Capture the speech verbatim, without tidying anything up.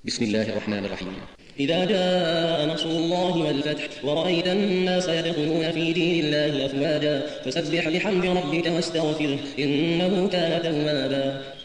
بسم الله الرحمن الرحيم. إذا جاء نصر الله والفتح ورأيت الناس يدخلون في دين الله أفواجا فسبح بحمد ربك واستغفره إنه كان توابا.